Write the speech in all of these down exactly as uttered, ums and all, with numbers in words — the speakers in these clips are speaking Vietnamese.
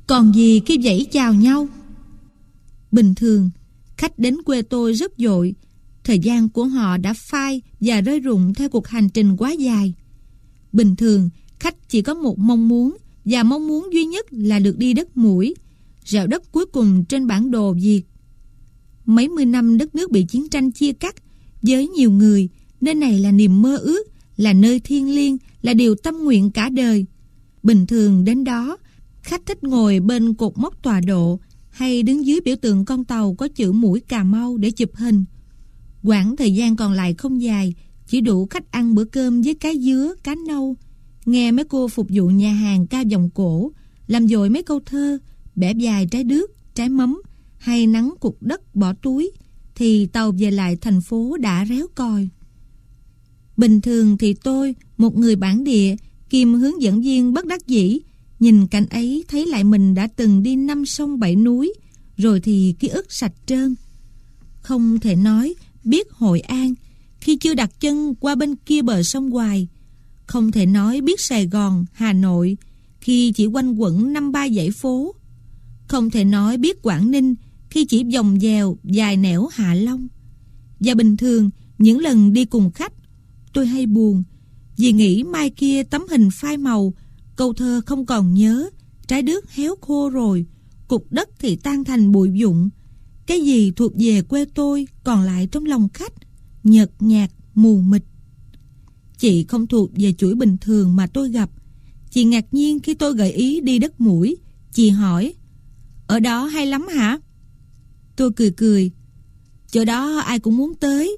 Còn gì khi vẫy chào nhau. Bình thường khách đến quê tôi rất vội. Thời gian của họ đã phai và rơi rụng theo cuộc hành trình quá dài. Bình thường khách chỉ có một mong muốn, và mong muốn duy nhất là được đi đất Mũi, rào đất cuối cùng trên bản đồ Việt. Mấy mươi năm đất nước bị chiến tranh chia cắt, với nhiều người nơi này là niềm mơ ước, là nơi thiêng liêng, là điều tâm nguyện cả đời. Bình thường đến đó, khách thích ngồi bên cột mốc tọa độ hay đứng dưới biểu tượng con tàu có chữ Mũi Cà Mau để chụp hình. Quãng thời gian còn lại không dài, chỉ đủ khách ăn bữa cơm với cá dứa, cá nâu, nghe mấy cô phục vụ nhà hàng ca vòng cổ, làm dội mấy câu thơ, bẻ dài trái đước, trái mắm, hay nắng cục đất bỏ túi, thì tàu về lại thành phố đã réo còi. Bình thường thì tôi, một người bản địa, kiêm hướng dẫn viên bất đắc dĩ, nhìn cảnh ấy thấy lại mình đã từng đi năm sông bảy núi, rồi thì ký ức sạch trơn. Không thể nói biết Hội An khi chưa đặt chân qua bên kia bờ sông Hoài. Không thể nói biết Sài Gòn, Hà Nội khi chỉ quanh quẩn năm ba dãy phố. Không thể nói biết Quảng Ninh khi chỉ vòng vèo dài nẻo Hạ Long. Và bình thường những lần đi cùng khách, tôi hay buồn vì nghĩ mai kia tấm hình phai màu, câu thơ không còn nhớ, trái đước héo khô rồi, cục đất thì tan thành bụi vụn. Cái gì thuộc về quê tôi còn lại trong lòng khách, nhợt nhạt, mù mịt. Chị không thuộc về chuỗi bình thường mà tôi gặp. Chị ngạc nhiên khi tôi gợi ý đi đất Mũi. Chị hỏi: ở đó hay lắm hả? Tôi cười cười: chỗ đó ai cũng muốn tới.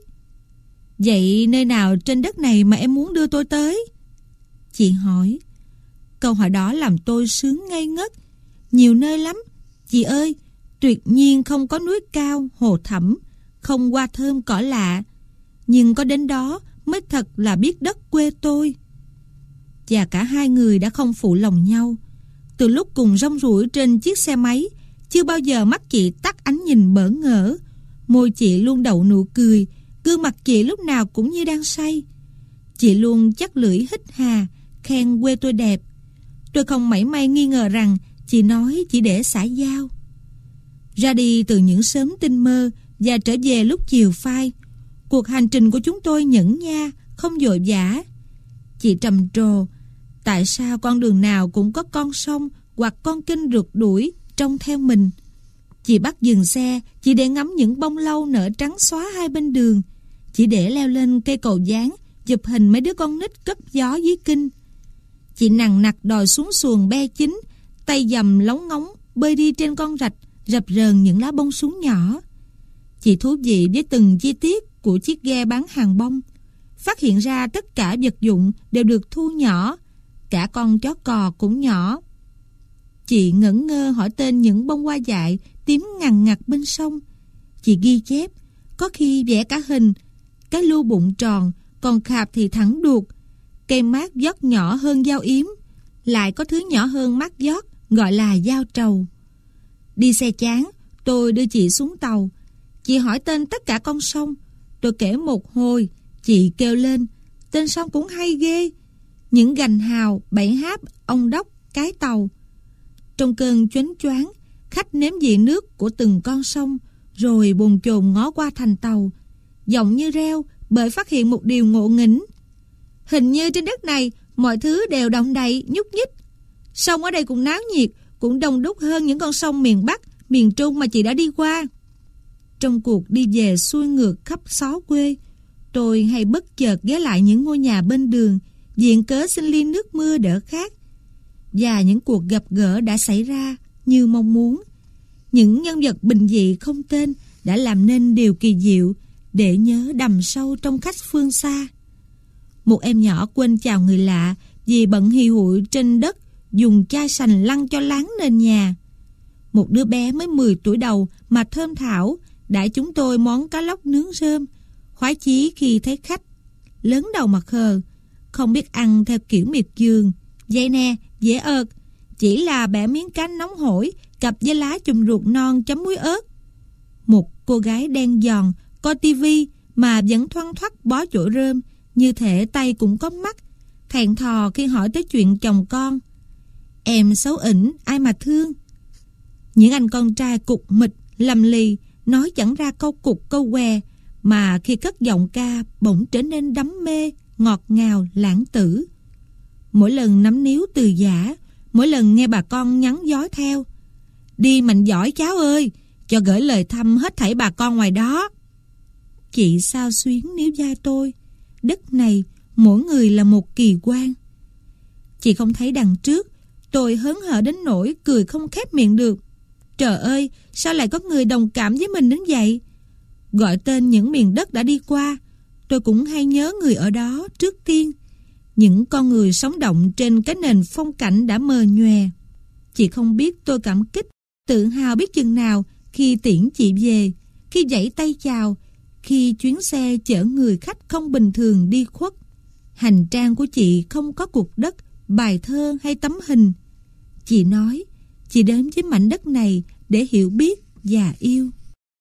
Vậy nơi nào trên đất này mà em muốn đưa tôi tới? Chị hỏi. Câu hỏi đó làm tôi sướng ngây ngất. Nhiều nơi lắm, chị ơi. Tuyệt nhiên không có núi cao, hồ thẳm, không hoa thơm cỏ lạ, nhưng có đến đó mới thật là biết đất quê tôi. Và cả hai người đã không phụ lòng nhau. Từ lúc cùng rong ruổi trên chiếc xe máy, chưa bao giờ mắt chị tắt ánh nhìn bỡ ngỡ. Môi chị luôn đậu nụ cười, gương mặt chị lúc nào cũng như đang say. Chị luôn chắc lưỡi hít hà, khen quê tôi đẹp. Tôi không mảy may nghi ngờ rằng chị nói chỉ để xã giao. Ra đi từ những sớm tinh mơ và trở về lúc chiều phai, cuộc hành trình của chúng tôi nhẫn nha, không vội vã. Chị trầm trồ, tại sao con đường nào cũng có con sông hoặc con kênh rượt đuổi trông theo mình. Chị bắt dừng xe chỉ để ngắm những bông lau nở trắng xóa hai bên đường, chỉ để leo lên cây cầu dáng chụp hình mấy đứa con nít cất gió dưới kinh. Chị nằng nặc đòi xuống xuồng be chính, tay dầm lóng ngóng bơi đi trên con rạch rập rờn những lá bông súng nhỏ. Chị thú vị với từng chi tiết của chiếc ghe bán hàng bông, phát hiện ra tất cả vật dụng đều được thu nhỏ, cả con chó cò cũng nhỏ. Chị ngẩn ngơ hỏi tên những bông hoa dại tím ngằn ngặt bên sông. Chị ghi chép, có khi vẽ cả hình. Cái lu bụng tròn, còn khạp thì thẳng đuột. Cây mát giót nhỏ hơn dao yếm, lại có thứ nhỏ hơn mát giót gọi là dao trầu. Đi xe chán, tôi đưa chị xuống tàu. Chị hỏi tên tất cả con sông. Tôi kể một hồi, chị kêu lên: tên sông cũng hay ghê. Những gành hào, bảy háp, ông đốc, cái tàu. Trong cơn choáng choáng, khách nếm vị nước của từng con sông, rồi bồn chồn ngó qua thành tàu, giọng như reo bởi phát hiện một điều ngộ nghĩnh. Hình như trên đất này mọi thứ đều động đậy, nhúc nhích. Sông ở đây cũng náo nhiệt, cũng đông đúc hơn những con sông miền Bắc, miền Trung mà chị đã đi qua. Trong cuộc đi về xuôi ngược khắp xó quê, tôi hay bất chợt ghé lại những ngôi nhà bên đường, viện cớ xin ly nước mưa đỡ khát. Và những cuộc gặp gỡ đã xảy ra như mong muốn. Những nhân vật bình dị không tên đã làm nên điều kỳ diệu để nhớ đầm sâu trong khách phương xa. Một em nhỏ quên chào người lạ vì bận hì hụi trên đất, dùng chai sành lăn cho láng nền nhà. Một đứa bé mới mười tuổi đầu mà thơm thảo đãi chúng tôi món cá lóc nướng rơm, khoái chí khi thấy khách. Lớn đầu mà khờ, không biết ăn theo kiểu miệt vườn. Vậy nè, dễ ợt, chỉ là bẻ miếng cá nóng hổi cặp với lá chùm ruột non chấm muối ớt. Một cô gái đen giòn coi tivi mà vẫn thoăn thoắt bó chổi rơm, như thể tay cũng có mắt, thẹn thò khi hỏi tới chuyện chồng con. Em xấu ỉnh, ai mà thương. Những anh con trai cục mịch, lầm lì, nói chẳng ra câu cục câu què, mà khi cất giọng ca bỗng trở nên đắm mê, ngọt ngào, lãng tử. Mỗi lần nắm níu từ giả, mỗi lần nghe bà con nhắn dối theo: đi mạnh giỏi cháu ơi, cho gửi lời thăm hết thảy bà con ngoài đó. Chị xao xuyến níu vai tôi: đất này mỗi người là một kỳ quan. Chị không thấy đằng trước, tôi hớn hở đến nỗi cười không khép miệng được. Trời ơi, sao lại có người đồng cảm với mình đến vậy? Gọi tên những miền đất đã đi qua, tôi cũng hay nhớ người ở đó trước tiên. Những con người sống động trên cái nền phong cảnh đã mờ nhòe. Chị không biết tôi cảm kích, tự hào biết chừng nào khi tiễn chị về, khi vẫy tay chào, khi chuyến xe chở người khách không bình thường đi khuất. Hành trang của chị không có cục đất, bài thơ hay tấm hình. Chị nói, chị đến với mảnh đất này để hiểu biết và yêu.